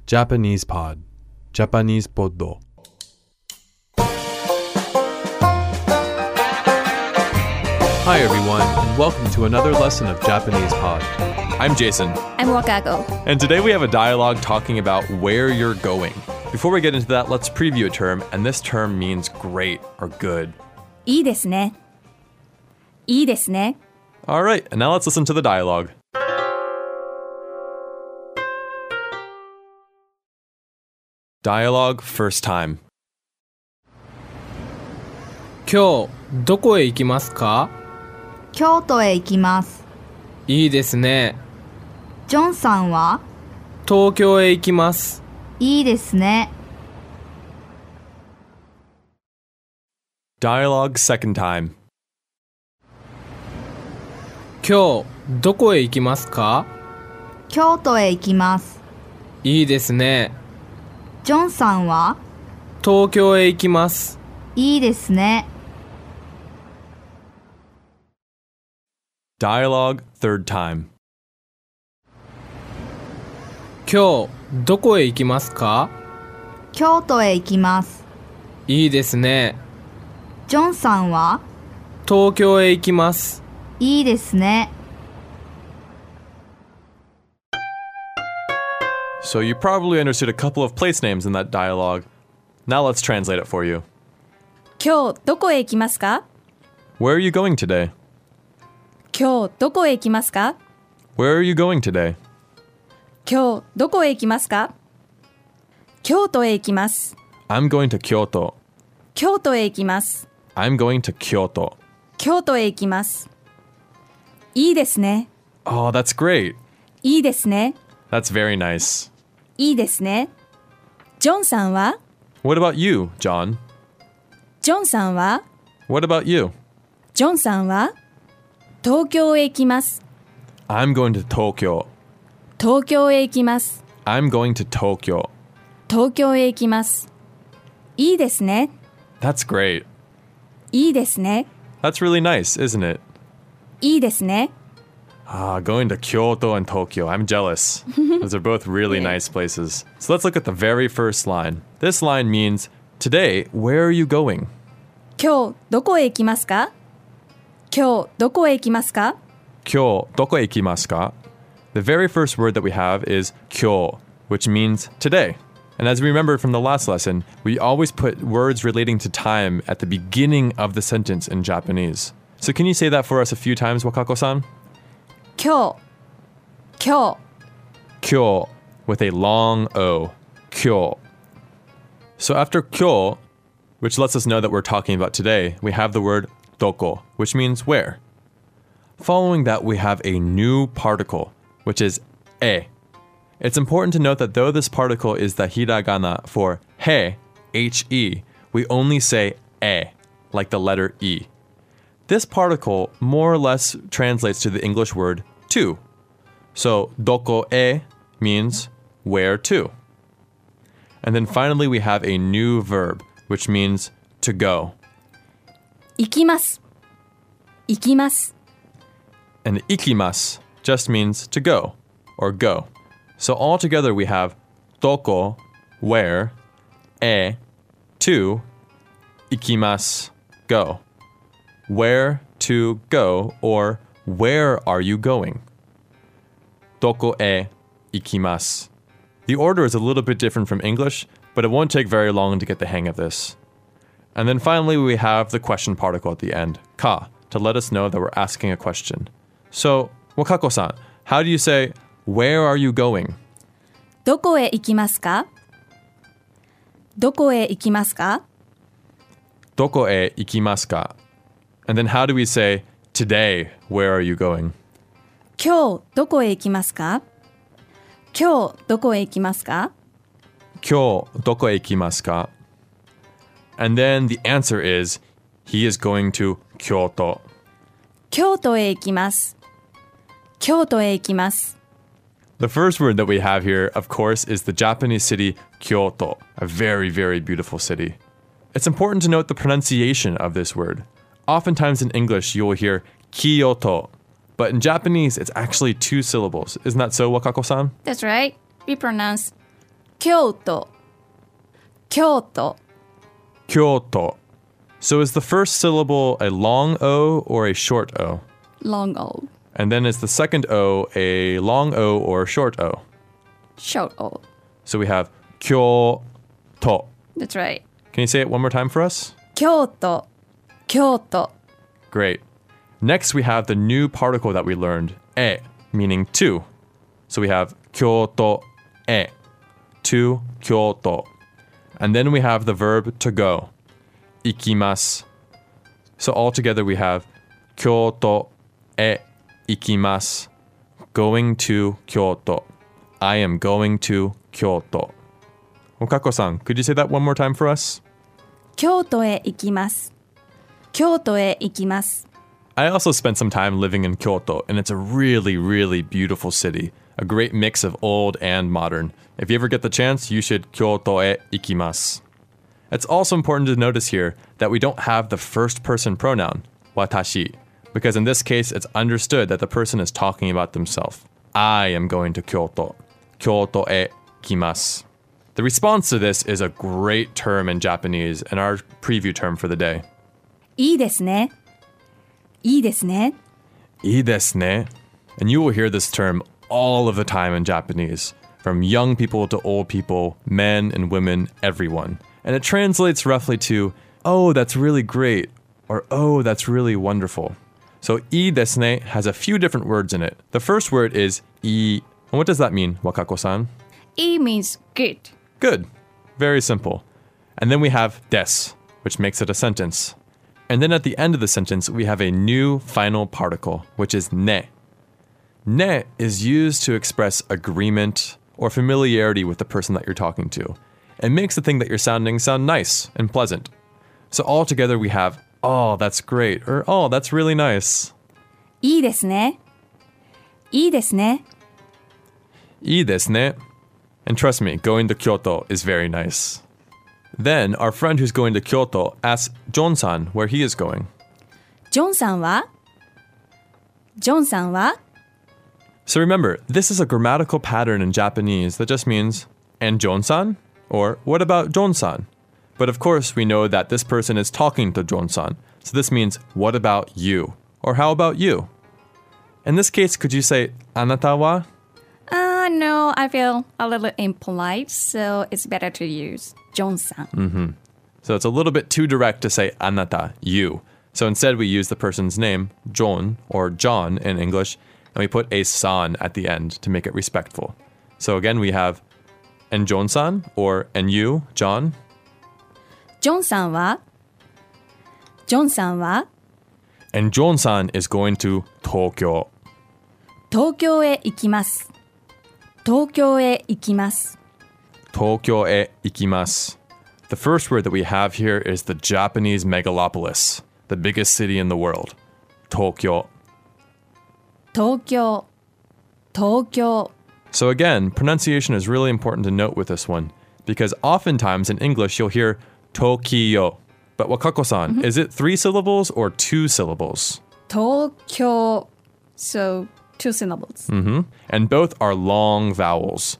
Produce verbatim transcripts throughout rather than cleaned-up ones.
Japanese Pod Japanese Poddo Hi everyone, and welcome to another lesson of Japanese Pod. I'm Jason. I'm Wakago. And today we have a dialogue talking about where you're going. Before we get into that, let's preview a term, and this term means great or good. いいですね。いいですね。 All right, and now let's listen to the dialogue. Dialogue first time. 今日どこへ行きますか？ 京都へ行きます。 いいですね。 ジョンさんは？ 東京へ行きます。 いいですね。 Dialogue second time. 今日どこへ行きますか？ 京都へ行きます。 いいですね。 ジョンさんは？ 東京へ行きます。 いいですね。 Dialogue third time. 今日どこへ行きますか？ 京都へ行きます。 いいですね。 ジョンさんは？ 東京へ行きます。 いいですね。 So you probably understood a couple of place names in that dialogue. Now let's translate it for you. 今日どこへ行きますか？ Where are you going today? 今日どこへ行きますか？ Where are you going today? 今日どこへ行きますか？京都へ行きます。 I'm going to Kyoto. 京都へ行きます。 I'm going to Kyoto. 京都へ行きます。いいですね。 Oh, that's great. いいですね。 That's very nice. いいですね。ジョンさんは？ What about you, John? ジョンさんは？ What about you? ジョンさんは？東京へ行きます。 I'm going to Tokyo. 東京へ行きます。 I'm going to Tokyo. 東京へ行きます。いいですね。 That's great. いいですね。 That's really nice, isn't it? いいですね。 Ah, going to Kyoto and Tokyo. I'm jealous. Those are both really nice places. So let's look at the very first line. This line means, today, where are you going? 今日どこへ行きますか？今日どこへ行きますか？ Kyo, doko ikimasu ka? The very first word that we have is kyo, which means today. And as we remembered from the last lesson, we always put words relating to time at the beginning of the sentence in Japanese. So can you say that for us a few times, Wakako-san? 今日今日 Kyo with a long O. Kyo. So after kyo, which lets us know that we're talking about today, we have the word doko, which means where. Following that, we have a new particle, which is e. It's important to note that though this particle is the hiragana for he, H-E, we only say e, like the letter E. This particle more or less translates to the English word to. So, doko e means where to. And then finally, we have a new verb, which means to go. 行きます。行きます。 And ikimasu just means to go or go. So altogether we have doko, where, e, to, ikimasu, go. Where to go, or where are you going? Doko e ikimasu. The order is a little bit different from English, but it won't take very long to get the hang of this. And then finally we have the question particle at the end, ka, to let us know that we're asking a question. So, Wakako-san, how do you say, where are you going? どこへ行きますか？どこへ行きますか？ Doko e ikimasu ka? And then how do we say, today, where are you going? 今日どこへ行きますか？今日どこへ行きますか？ Kyo doko e ikimasu ka? And then the answer is, he is going to Kyoto. 京都へ行きます。京都へ行きます。 The first word that we have here, of course, is the Japanese city Kyoto, a very, very beautiful city. It's important to note the pronunciation of this word. Oftentimes in English, you will hear Kyoto, but in Japanese, it's actually two syllables. Isn't that so, Wakako-san? That's right. We pronounce 京都京都 Kyoto. So is the first syllable a long O or a short O? long O And then is the second O a long O or short O? short O. So we have Kyoto. That's right. Can you say it one more time for us? 京都京都 Great. Next, we have the new particle that we learned, e, meaning to. So we have Kyoto e, to Kyoto. And then we have the verb to go, ikimasu. So altogether we have Kyoto e ikimasu, going to Kyoto. I am going to Kyoto. Okako-san, could you say that one more time for us? 京都へ行きます京都へ行きます I also spent some time living in Kyoto, and it's a really, really beautiful city. A great mix of old and modern. If you ever get the chance, you should Kyoto e ikimasu. It's also important to notice here that we don't have the first person pronoun, watashi, because in this case, it's understood that the person is talking about themselves. I am going to Kyoto. Kyoto e ikimasu. The response to this is a great term in Japanese and our preview term for the day. いいですねいいですねいいですね. And you will hear this term all of the time in Japanese, from young people to old people, men and women, everyone. And it translates roughly to, oh, that's really great, or oh, that's really wonderful. So, いいですね has a few different words in it. The first word is いい. And what does that mean, Wakako-san? いい means good Good. Very simple. And then we have des, which makes it a sentence. And then at the end of the sentence, we have a new final particle, which is ne. Ne is used to express agreement or familiarity with the person that you're talking to. It makes the thing that you're sounding sound nice and pleasant. So all together we have, oh, that's great, or oh, that's really nice. いいですねいいですねいいですね. And trust me, going to Kyoto is very nice. Then, our friend who's going to Kyoto asks John-san where he is going. ジョンさんはジョンさんは So remember, this is a grammatical pattern in Japanese that just means, and John-san? Or, what about John-san? But of course, we know that this person is talking to John-san. So this means, what about you? Or how about you? In this case, could you say, あなたは? Uh, no, I feel a little impolite, so it's better to use ジョンさん Mm-hmm. So it's a little bit too direct to say あなた, you. So instead we use the person's name, John, or John in English, and we put a san at the end to make it respectful. So again, we have and John-san, or and you, John. ジョンさんはジョンさんは And John-san is going to Tokyo. 東京へ行きます東京へ行きます Tokyo e ikimasu. The first word that we have here is the Japanese megalopolis, the biggest city in the world. Tokyo. 東京東京 So again, pronunciation is really important to note with this one, because oftentimes in English you'll hear Tokyo. But Wakako-san, mm-hmm. is it three syllables or two syllables? 東京 so two syllables Mm-hmm. And both are long vowels.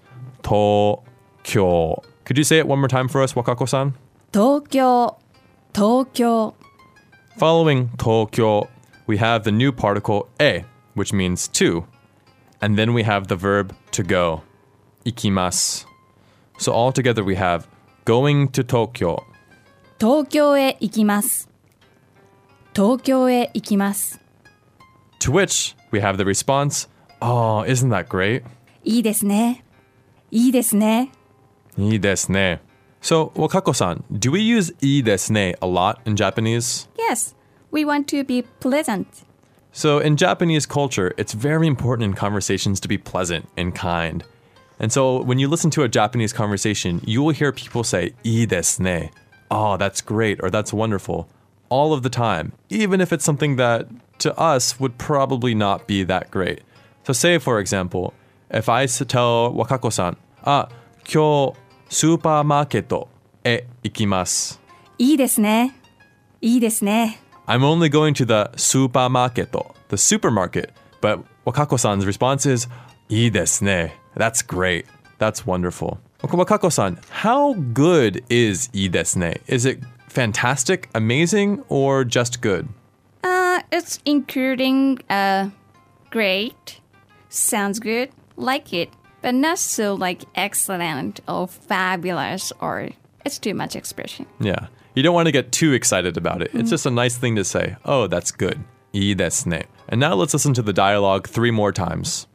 Tokyo. Could you say it one more time for us, Wakako-san? 東京東京 Following Tokyo, we have the new particle e, which means to. And then we have the verb to go, ikimasu. So all together we have going to Tokyo. 東京へ行きます東京へ行きます To which we have the response, oh, isn't that great? いいですねいいですねいいですね. So, Wakako-san, do we use いいですね a lot in Japanese? Yes, we want to be pleasant So in Japanese culture, it's very important in conversations to be pleasant and kind. And so when you listen to a Japanese conversation, you will hear people say, いいですね. Oh, that's great, or that's wonderful, all of the time, even if it's something that to us would probably not be that great. So say, for example, if I tell Wakako-san, あ、今日スーパーマーケットへ行きます。 いいですねいいですね I'm only going to the supermarket, the supermarket. But Wakako-san's response is, いいですね. That's great. That's wonderful. Wakako-san, how good isいいですね? Is it fantastic, amazing, or just good? Uh, it's including uh, great, sounds good, like it, but not so like excellent or fabulous or it's too much expression. Yeah. You don't want to get too excited about it. It's just a nice thing to say. Oh, that's good. いいですね. And now let's listen to the dialogue three more times.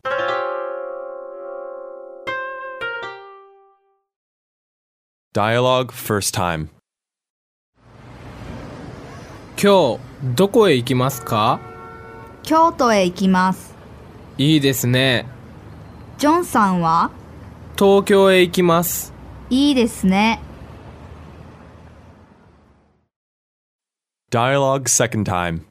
Dialogue first time. 今日どこへ行きますか？ 京都へ行きます。 いいですね。 ジョンさんは？ 東京へ行きます。 いいですね。 Dialogue second time.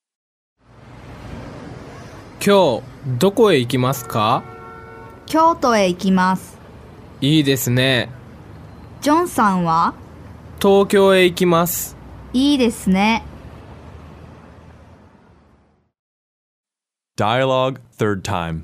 今日どこへ行きますか？ 京都へ行きます。 いいですね。 ジョンさんは？ 東京へ行きます。 いいですね。 Dialogue third time.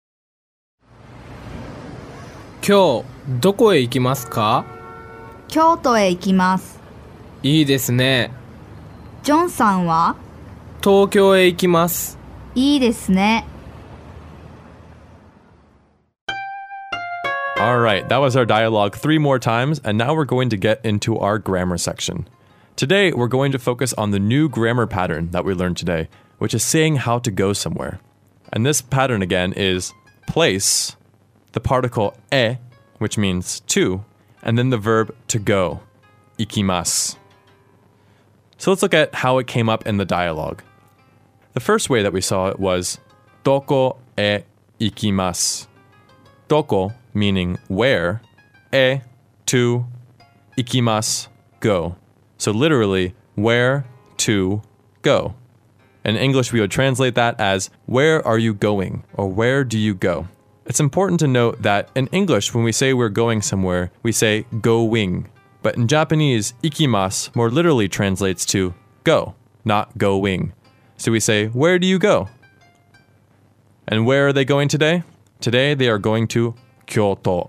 今日どこへ行きますか？ 京都へ行きます。 いいですね。 ジョンさんは？ 東京へ行きます。 いいですね。 All right, that was our dialogue three more times, and now we're going to get into our grammar section. Today, we're going to focus on the new grammar pattern that we learned today, which is saying how to go somewhere. And this pattern again is place, the particle e, which means to, and then the verb to go, ikimasu. So let's look at how it came up in the dialogue. The first way that we saw it was doko e ikimasu. Doko meaning where, e, to, ikimasu, go. So literally, where to go. In English, we would translate that as, where are you going? Or where do you go? It's important to note that in English, when we say we're going somewhere, we say going. But in Japanese, ikimasu more literally translates to go, not going. So we say, where do you go? And where are they going today? Today, they are going to Kyoto.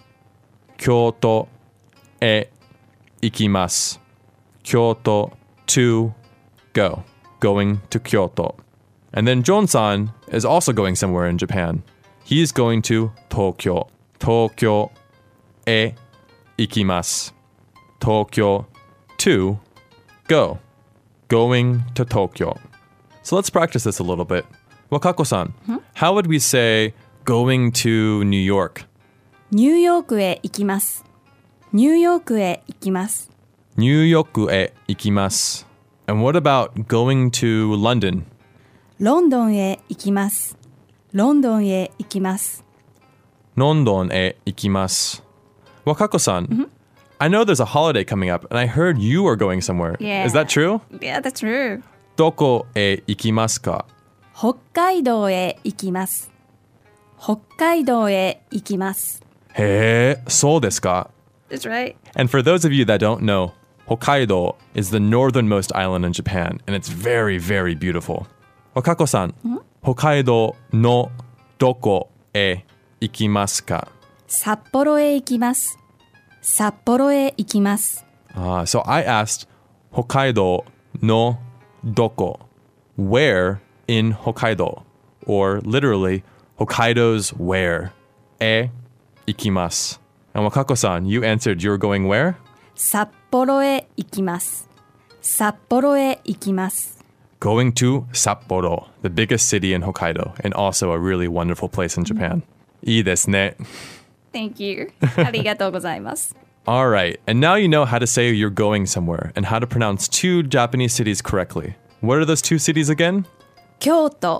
Kyoto e ikimasu. Kyoto to go. Going to Kyoto. And then Jon-san is also going somewhere in Japan. He's going to Tokyo. Tokyo e ikimasu. Tokyo to go. Going to Tokyo. So let's practice this a little bit. Wakako-san, hmm? How would we say going to New York? ニューヨークへ行きます。ニューヨークへ行きます。 ニューヨークへ行きます。And what about going to London? ロンドンへ行きます。ロンドンへ行きます。 ロンドンへ行きます。Wakako-san, mm-hmm. I know there's a holiday coming up, and I heard you are going somewhere. Yeah. Is that true? Yeah, that's true. どこへ行きますか? 北海道へ行きます。北海道へ行きます。 へえ、そうですか? That's right. And for those of you that don't know, Hokkaido is the northernmost island in Japan, and it's very, very beautiful. Wakako-san, mm-hmm. Hokkaido no doko e ikimasu ka? 札幌へ行きます。札幌へ行きます。 Ah, so I asked Hokkaido no doko, where in Hokkaido, or literally Hokkaido's where, e ikimasu. And Wakako-san, you answered you're going where? 札幌へ行きます。札幌へ行きます。 Going to Sapporo, the biggest city in Hokkaido, and also a really wonderful place in Japan. いいですね. Thank you. ありがとうございます。 All right, and now you know how to say you're going somewhere and how to pronounce two Japanese cities correctly. What are those two cities again? 京都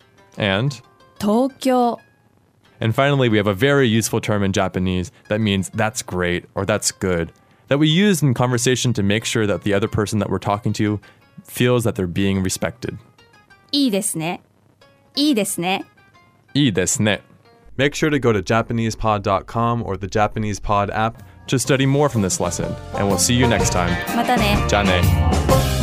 and 東京 And finally, we have a very useful term in Japanese that means that's great or that's good, that we use in conversation to make sure that the other person that we're talking to feels that they're being respected. いいですね。いいですね。 いいですね. Make sure to go to Japanese pod dot com or the Japanese Pod app to study more from this lesson, and we'll see you next time. またね。 じゃあね。